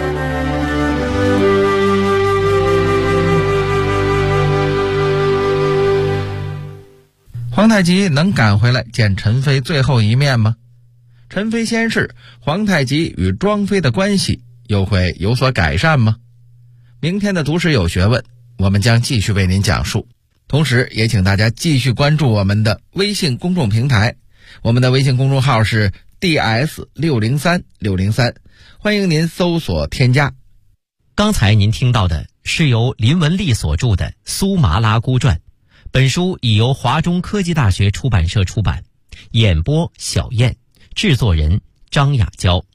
皇太极能赶回来见陈妃最后一面吗？陈妃先逝，皇太极与庄妃的关系又会有所改善吗？明天的读史有学问，我们将继续为您讲述。同时也请大家继续关注我们的微信公众平台，我们的微信公众号是 DS603603，欢迎您搜索添加。 刚才您听到的是由林文丽所著的《苏麻拉姑传》，本书已由华中科技大学出版社出版，演播小燕，制作人张雅娇。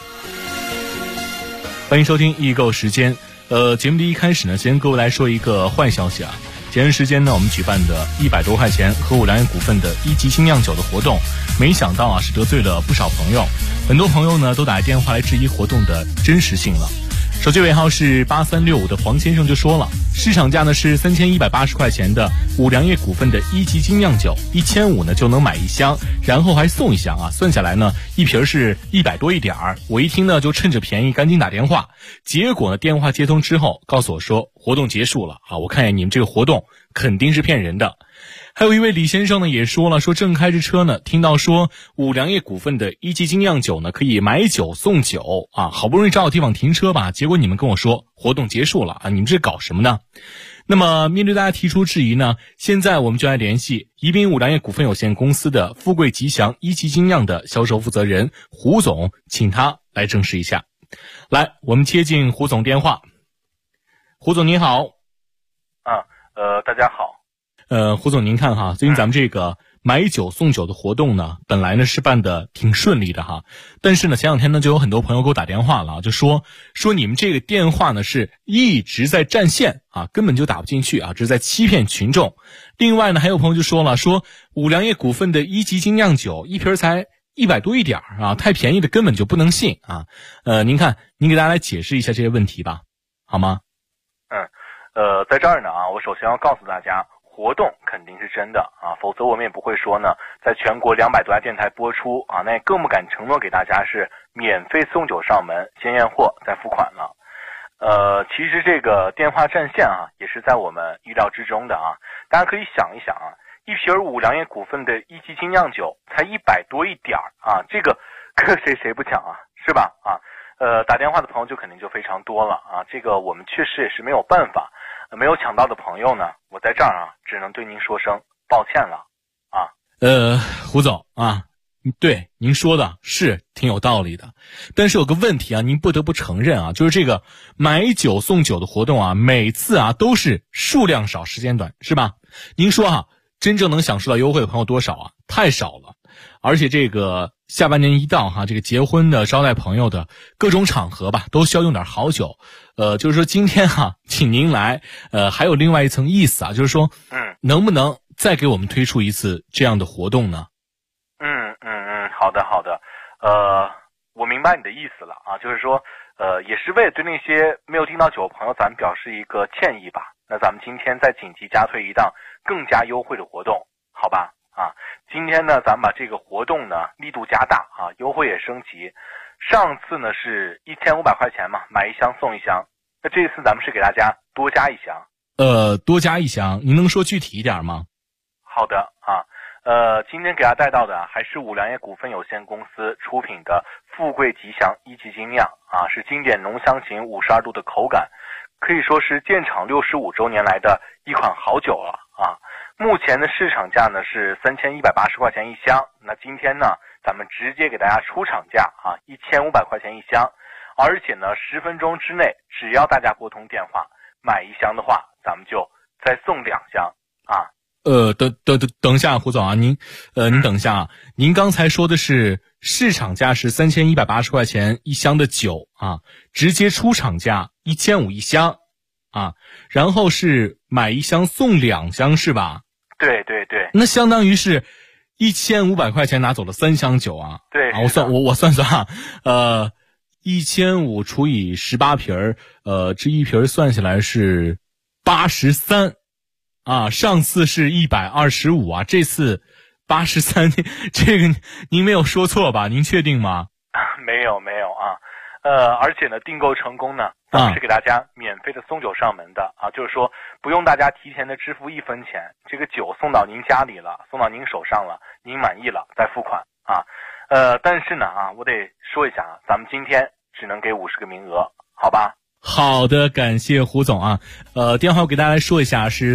欢迎收听易购时间。节目的一开始呢，先跟各位来说一个坏消息啊。前段时间呢，我们举办的100多块钱和五粮液股份的1级精酿酒的活动，没想到啊是得罪了不少朋友，很多朋友呢都打来电话来质疑活动的真实性了。手机尾号是8365的黄先生就说了，市场价呢是3180块钱的五粮液股份的1级精酿酒，1500呢就能买一箱，然后还送一箱啊，算下来呢一瓶是100多一点儿。我一听呢就趁着便宜赶紧打电话，结果呢电话接通之后告诉我说活动结束了啊，我看见你们这个活动肯定是骗人的。还有一位李先生呢也说了，说正开着车呢，听到说五粮液股份的1级精酿酒呢可以买酒送酒啊，好不容易找到地方停车吧，结果你们跟我说活动结束了啊，你们这搞什么呢？那么面对大家提出质疑呢，现在我们就来联系宜宾五粮液股份有限公司的富贵吉祥1级精酿的销售负责人胡总，请他来证实一下。来，我们接进胡总电话。胡总您好。 大家好。 胡总您看哈，最近咱们这个买酒送酒的活动呢，本来呢是办的挺顺利的哈，但是呢前两天呢就有很多朋友给我打电话了，就说你们这个电话呢是一直在占线啊，根本就打不进去啊，这是在欺骗群众。另外呢还有朋友就说了，说五粮液股份的1级精酿酒一瓶才100多一点啊，太便宜的根本就不能信啊。您看您给大家来解释一下这些问题吧，好吗？ 在这儿呢啊，我首先要告诉大家，活动肯定是真的啊，否则我们也不会说呢，在全国200多家电台播出啊，那也更不敢承诺给大家是免费送酒上门，先验货再付款了。其实这个电话占线啊，也是在我们意料之中的啊。大家可以想一想啊，一瓶五粮液股份的1级精酿酒才100多一点啊，这个谁不抢啊，是吧？啊，打电话的朋友就肯定就非常多了啊，这个我们确实也是没有办法。没有抢到的朋友呢，我在这儿啊，只能对您说声抱歉了啊。 胡总啊， 对，您说的是挺有道理的，但是有个问题啊，您不得不承认啊，就是这个买酒送酒的活动啊，每次啊都是数量少时间短，是吧？您说啊，真正能享受到优惠的朋友多少啊？太少了。而且这个下半年一到哈，这个结婚的、招待朋友的各种场合吧，都需要用点好酒。就是说今天哈，请您来，还有另外一层意思啊，就是说，能不能再给我们推出一次这样的活动呢？ 好的，我明白你的意思了啊，就是说，也是为了对那些没有订到酒的朋友，咱们表示一个歉意吧。那咱们今天再紧急加推一档更加优惠的活动，好吧？啊，今天呢，咱们把这个活动呢力度加大啊，优惠也升级。上次呢是1500块钱嘛，买一箱送一箱，那这次咱们是给大家多加一箱。 多加一箱，您能说具体一点吗？ 好的啊。今天给大家带到的还是五粮液股份有限公司出品的富贵吉祥一级精酿啊，是经典浓香型52度的口感，可以说是建厂65周年来的一款好酒了啊。目前的市场价呢是3180块钱一箱，那今天呢咱们直接给大家出厂价啊1500块钱一箱，而且呢10分钟之内只要大家拨通电话买一箱的话，咱们就再送2箱啊。 等一下，胡总啊，您等一下啊，您刚才说的是市场价是3180块钱一箱的酒啊，直接出厂价1500一箱啊，然后是买一箱送2箱是吧？ 对， 那相当于是1500块钱拿走了3箱酒啊。 对啊，我算算啊，1500除以18瓶这一瓶算下来是83。啊，上次是125啊，这次83，这个您没有说错吧？您确定吗？ 没有啊，而且呢，订购成功呢，咱们是给大家免费的送酒上门的啊，就是说不用大家提前的支付1分钱，这个酒送到您家里了，送到您手上了，您满意了再付款啊。但是呢啊，我得说一下啊，咱们今天只能给50个名额，好吧？ 好的，感谢胡总啊。电话我给大家来说一下，是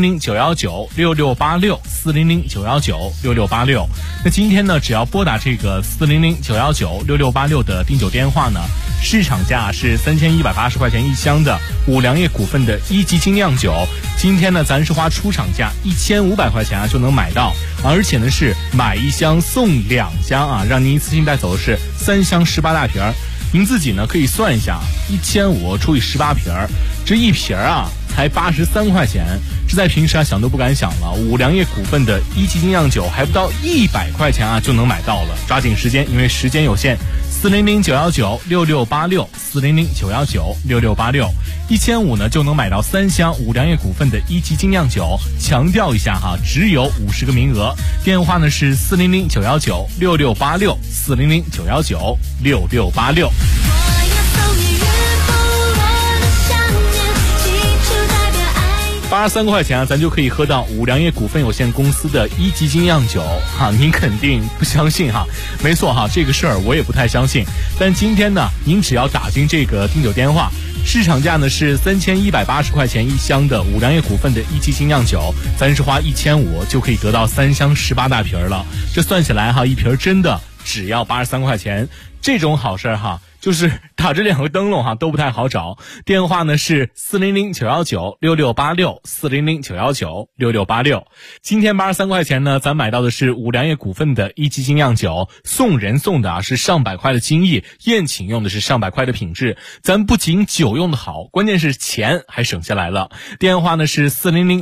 400-919-6686，400-919-6686。那今天呢，只要拨打这个400-919-6686的订酒电话呢，市场价是3180块钱一箱的五粮液股份的1级精酿酒。今天呢，咱是花出厂价1500块钱啊就能买到，而且呢是买一箱送2箱啊，让您一次性带走的是3箱18大瓶。您自己呢可以算一下，1500除以18瓶，这一瓶啊才83块钱，这在平时啊想都不敢想了。五粮液股份的1级精酿酒还不到100块钱啊就能买到了，抓紧时间，因为时间有限。400-919-6686，400-919-6686，1500呢就能买到3箱五粮液股份的1级精酿酒。强调一下哈，只有50个名额。电话呢是400-919-6686，400-919-6686。83块钱啊，咱就可以喝到五粮液股份有限公司的1级精酿酒哈，您肯定不相信哈？没错哈，这个事儿我也不太相信。但今天呢，您只要打进这个订酒电话，市场价呢是3180块钱一箱的五粮液股份的1级精酿酒，咱是花1500就可以得到3箱18大瓶了。这算起来哈，一瓶真的只要83块钱，这种好事哈。就是打这2个灯笼哈都不太好找，电话呢是400-919-6686，400-919-6686。今天83块钱呢，咱买到的是五粮液股份的1级精酿酒，送人送的啊是上百块的精益，宴请用的是上百块的品质。咱不仅酒用的好，关键是钱还省下来了。电话呢是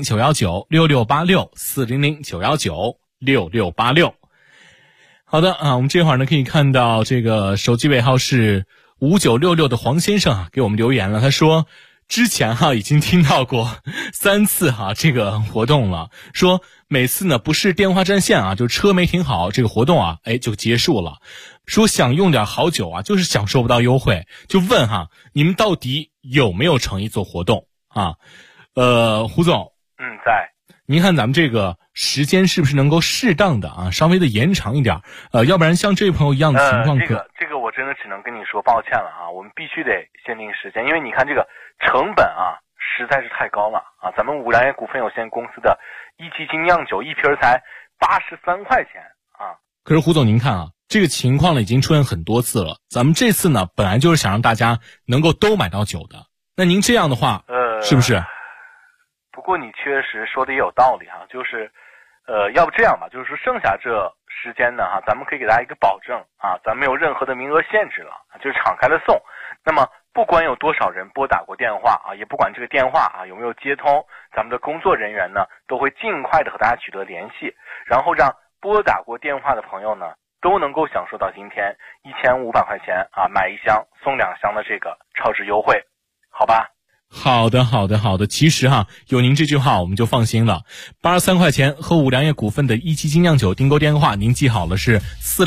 400-919-6686，400-919-6686。好的啊，我们这会儿呢可以看到这个手机尾号是5966的黄先生啊给我们留言了，他说之前哈已经听到过3次哈这个活动了，说每次呢不是电话占线啊，就车没停好，这个活动啊就结束了。说想用点好酒啊，就是享受不到优惠，就问哈你们到底有没有诚意做活动啊？胡总， 在。 您看咱们这个时间是不是能够适当的啊，稍微的延长一点？要不然像这位朋友一样的情况这个我真的只能跟你说抱歉了啊，我们必须得限定时间，因为你看这个成本啊实在是太高了啊，咱们五粮液股份有限公司的1级精酿酒一瓶才83块钱啊。 可是胡总您看啊，这个情况呢已经出现很多次了，咱们这次呢本来就是想让大家能够都买到酒的，那您这样的话是不是？ 不过你确实说的也有道理哈，就是要不这样吧，就是说剩下这时间呢哈，咱们可以给大家一个保证啊，咱们没有任何的名额限制了，就是敞开了送。那么不管有多少人拨打过电话啊，也不管这个电话啊有没有接通，咱们的工作人员呢都会尽快的和大家取得联系，然后让拨打过电话的朋友呢都能够享受到今天1500块钱啊买1箱送2箱的这个超值优惠，好吧？ 好的，其实哈，有您这句话我们就放心了。83块钱和五粮液股份的一期精酿酒订购电话，您记好了是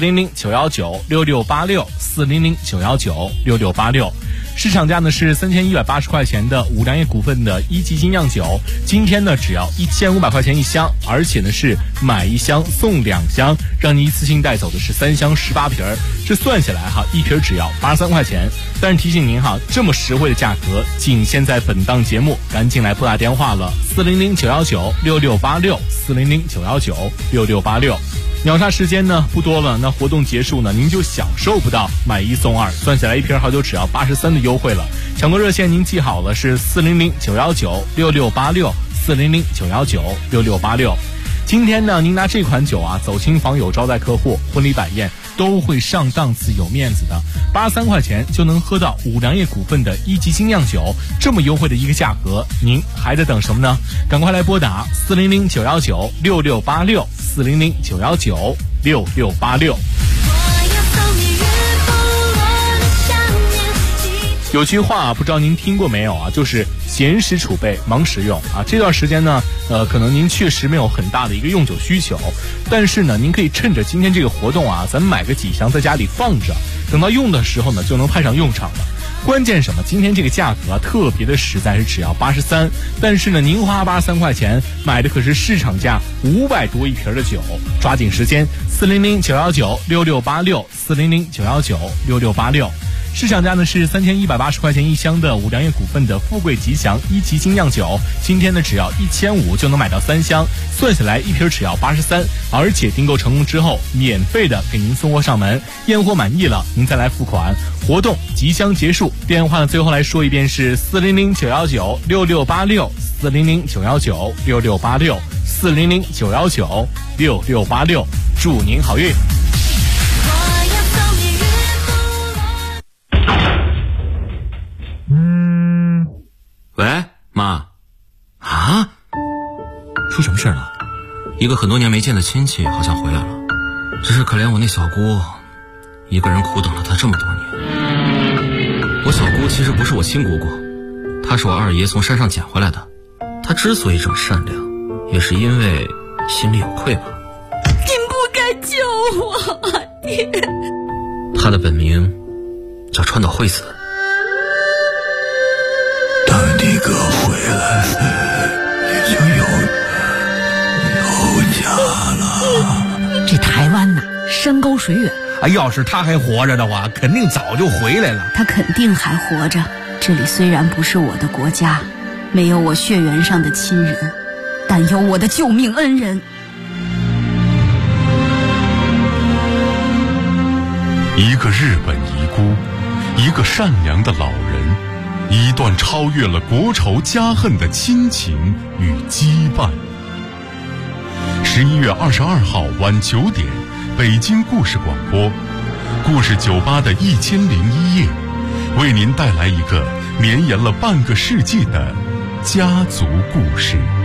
400-919-6686，400-919-6686。市场价呢是3180块钱的五粮液股份的一级精酿酒，今天呢只要1500块钱1箱，而且呢是买1箱送2箱，让你一次性带走的是3箱18瓶，这算下来哈，一瓶只要83块钱。但是提醒您哈，这么实惠的价格仅限在本档节目，赶紧来拨打电话了，400-919-6686，400-919-6686。秒杀时间呢不多了，那活动结束呢，您就享受不到买1送2，算下来一瓶好酒只要83的优惠了。抢购热线您记好了是400-919-6686，400-919-6686。今天呢，您拿这款酒啊走亲访友、招待客户、婚礼摆宴都会上档次有面子的，83块钱就能喝到五粮液股份的一级精酿酒，这么优惠的一个价格，您还在等什么呢？赶快来拨打400-919-6686，400-919-6686。有句话不知道您听过没有啊，就是闲时储备，忙时用啊。这段时间呢，可能您确实没有很大的一个用酒需求，但是呢，您可以趁着今天这个活动啊，咱们买个几箱在家里放着，等到用的时候呢，就能派上用场了。关键什么？今天这个价格啊，特别的实在，是只要83，但是呢，您花83块钱买的可是市场价500多一瓶的酒，抓紧时间，400-919-6686，400-919-6686。市场价呢是3180块钱1箱的五粮液股份的富贵吉祥一级精酿酒，今天呢只要1500就能买到3箱，算下来一瓶只要83，而且订购成功之后免费的给您送货上门，验货满意了您再来付款。活动即将结束，电话呢最后来说一遍是400-919-6686，400-919-6686，400-919-6686，祝您好运。 喂，妈。啊？ 出什么事了？ 一个很多年没见的亲戚好像回来了，只是可怜我那小姑，一个人苦等了她这么多年。我小姑其实不是我亲姑姑，她是我二爷从山上捡回来的。她之所以这么善良，也是因为心里有愧吧。 您不该救我，爹。 她的本名叫川岛惠子。 大弟哥回来已经有家了。 这台湾呐，山高水远啊，要是他还活着的话，肯定早就回来了。 他肯定还活着。这里虽然不是我的国家，没有我血缘上的亲人，但有我的救命恩人。 一个日本遗孤，一个善良的老人，一段超越了国仇家恨的亲情与羁绊。11月22号晚9点，北京故事广播，故事酒吧的1001夜，为您带来一个绵延了半个世纪的家族故事。